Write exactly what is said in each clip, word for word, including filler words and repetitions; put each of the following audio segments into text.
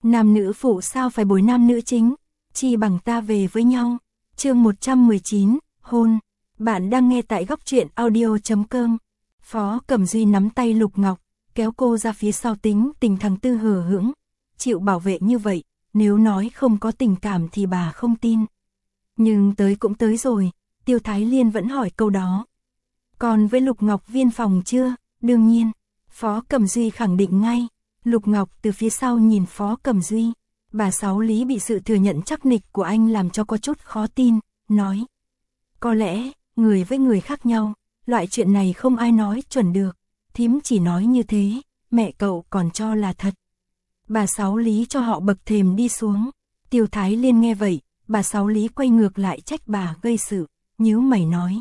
Nam nữ phụ sao phải bồi nam nữ chính, chi bằng ta về với nhau. Chương một trăm mười chín, hôn. Bạn đang nghe tại góc truyện audio chấm com. Phó Cẩm Duy nắm tay Lục Ngọc, kéo cô ra phía sau, tính tình thằng Tư hờ hững, chịu bảo vệ như vậy, nếu nói không có tình cảm thì bà không tin. Nhưng tới cũng tới rồi, Tiêu Thái Liên vẫn hỏi câu đó. Còn với Lục Ngọc viên phòng chưa? Đương nhiên, Phó Cẩm Duy khẳng định ngay. Lục Ngọc từ phía sau nhìn Phó Cẩm Duy, bà Sáu Lý bị sự thừa nhận chắc nịch của anh làm cho có chút khó tin, nói. Có lẽ, người với người khác nhau, loại chuyện này không ai nói chuẩn được, thím chỉ nói như thế, mẹ cậu còn cho là thật. Bà Sáu Lý cho họ bậc thềm đi xuống. Tiêu Thái Liên nghe vậy, bà Sáu Lý quay ngược lại trách bà gây sự, nhíu mày nói.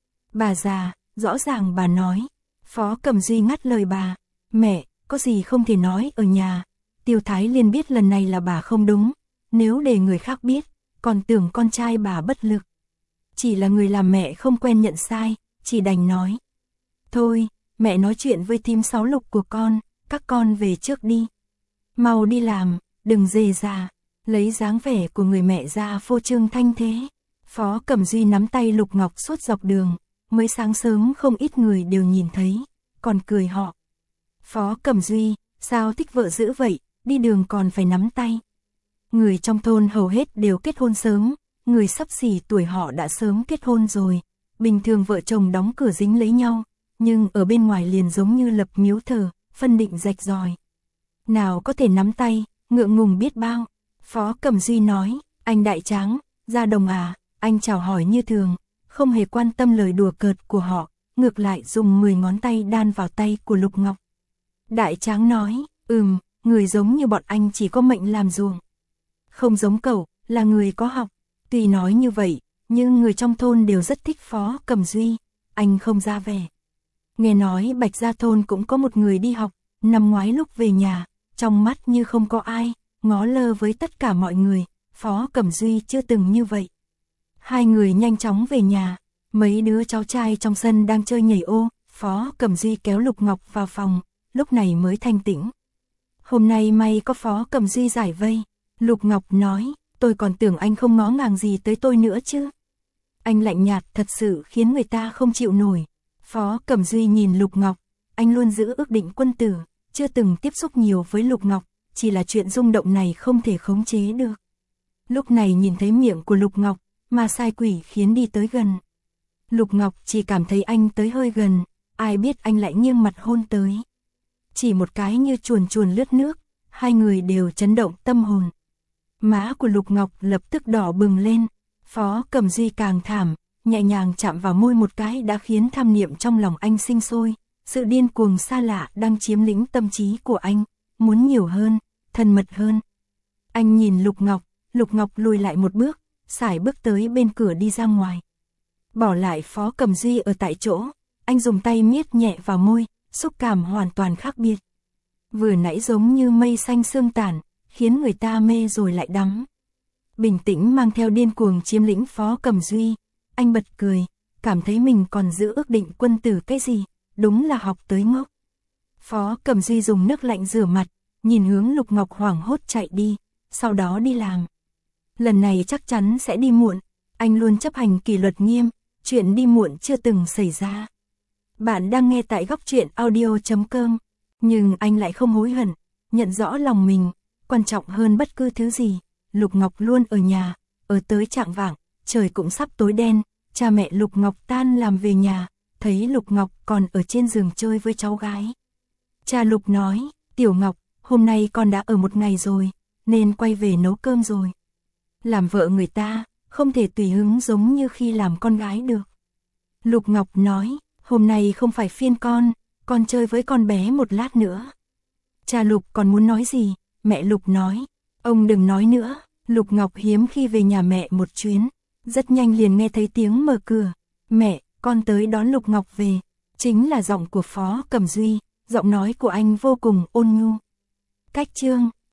Bà già, rõ ràng bà nói. Phó Cẩm Duy ngắt lời bà, mẹ, có gì không thể nói ở nhà. Tiêu Thái Liên biết lần này là bà không đúng, nếu để người khác biết, còn tưởng con trai bà bất lực. Chỉ là người làm mẹ không quen nhận sai, chỉ đành nói. Thôi, mẹ nói chuyện với thím Sáu Lục của con, các con về trước đi. Mau đi làm, đừng dề già, lấy dáng vẻ của người mẹ ra phô trương thanh thế. Phó Cẩm Duy nắm tay Lục Ngọc suốt dọc đường, mới sáng sớm không ít người đều nhìn thấy, còn cười họ. Phó Cẩm Duy, sao thích vợ dữ vậy, đi đường còn phải nắm tay. Người trong thôn hầu hết đều kết hôn sớm, người xấp xỉ tuổi họ đã sớm kết hôn rồi. Bình thường vợ chồng đóng cửa dính lấy nhau, nhưng ở bên ngoài liền giống như lập miếu thờ, phân định rạch ròi. Nào có thể nắm tay, ngượng ngùng biết bao. Phó Cẩm Duy nói, anh đại tráng, ra đồng à, anh chào hỏi như thường, không hề quan tâm lời đùa cợt của họ, ngược lại dùng mười ngón tay đan vào tay của Lục Ngọc. Đại tráng nói, ừm, người giống như bọn anh chỉ có mệnh làm ruộng. Không giống cậu, là người có học. Tuy nói như vậy, nhưng người trong thôn đều rất thích Phó Cẩm Duy, anh không ra vẻ. Nghe nói Bạch Gia thôn cũng có một người đi học, năm ngoái lúc về nhà, trong mắt như không có ai, ngó lơ với tất cả mọi người, Phó Cẩm Duy chưa từng như vậy. Hai người nhanh chóng về nhà, mấy đứa cháu trai trong sân đang chơi nhảy ô, Phó Cẩm Duy kéo Lục Ngọc vào phòng, lúc này mới thanh tĩnh. Hôm nay may có Phó Cẩm Duy giải vây, Lục Ngọc nói, tôi còn tưởng anh không ngó ngàng gì tới tôi nữa chứ. Anh lạnh nhạt thật sự khiến người ta không chịu nổi. Phó Cẩm Duy nhìn Lục Ngọc, anh luôn giữ ước định quân tử, chưa từng tiếp xúc nhiều với Lục Ngọc, chỉ là chuyện rung động này không thể khống chế được. Lúc này nhìn thấy miệng của Lục Ngọc, mà sai quỷ khiến đi tới gần. Lục Ngọc chỉ cảm thấy anh tới hơi gần, ai biết anh lại nghiêng mặt hôn tới. Chỉ một cái như chuồn chuồn lướt nước, hai người đều chấn động tâm hồn. Má của Lục Ngọc lập tức đỏ bừng lên, Phó Cẩm Duy càng thảm, nhẹ nhàng chạm vào môi một cái đã khiến tham niệm trong lòng anh sinh sôi, sự điên cuồng xa lạ đang chiếm lĩnh tâm trí của anh, muốn nhiều hơn, thân mật hơn. Anh nhìn Lục Ngọc, Lục Ngọc lùi lại một bước, sải bước tới bên cửa đi ra ngoài. Bỏ lại Phó Cẩm Duy ở tại chỗ, anh dùng tay miết nhẹ vào môi, xúc cảm hoàn toàn khác biệt. Vừa nãy giống như mây xanh sương tàn, khiến người ta mê rồi lại đắm. Bình tĩnh mang theo điên cuồng chiếm lĩnh Phó Cẩm Duy, anh bật cười, cảm thấy mình còn giữ ước định quân tử cái gì, đúng là học tới ngốc. Phó Cẩm Duy dùng nước lạnh rửa mặt, nhìn hướng Lục Ngọc hoảng hốt chạy đi, sau đó đi làm. Lần này chắc chắn sẽ đi muộn, anh luôn chấp hành kỷ luật nghiêm, chuyện đi muộn chưa từng xảy ra. Bạn đang nghe tại góc truyện audio chấm com, nhưng anh lại không hối hận, nhận rõ lòng mình, quan trọng hơn bất cứ thứ gì. Lục Ngọc luôn ở nhà, ở tới chạng vạng, trời cũng sắp tối đen, cha mẹ Lục Ngọc tan làm về nhà, thấy Lục Ngọc còn ở trên giường chơi với cháu gái. Cha Lục nói, Tiểu Ngọc, hôm nay con đã ở một ngày rồi, nên quay về nấu cơm rồi. Làm vợ người ta, không thể tùy hứng giống như khi làm con gái được. Lục Ngọc nói, hôm nay không phải phiên con, con chơi với con bé một lát nữa. Cha Lục còn muốn nói gì, mẹ Lục nói, ông đừng nói nữa. Lục Ngọc hiếm khi về nhà mẹ một chuyến, rất nhanh liền nghe thấy tiếng mở cửa. Mẹ, con tới đón Lục Ngọc về. Chính là giọng của Phó Cẩm Duy, giọng nói của anh vô cùng ôn nhu. Cách chương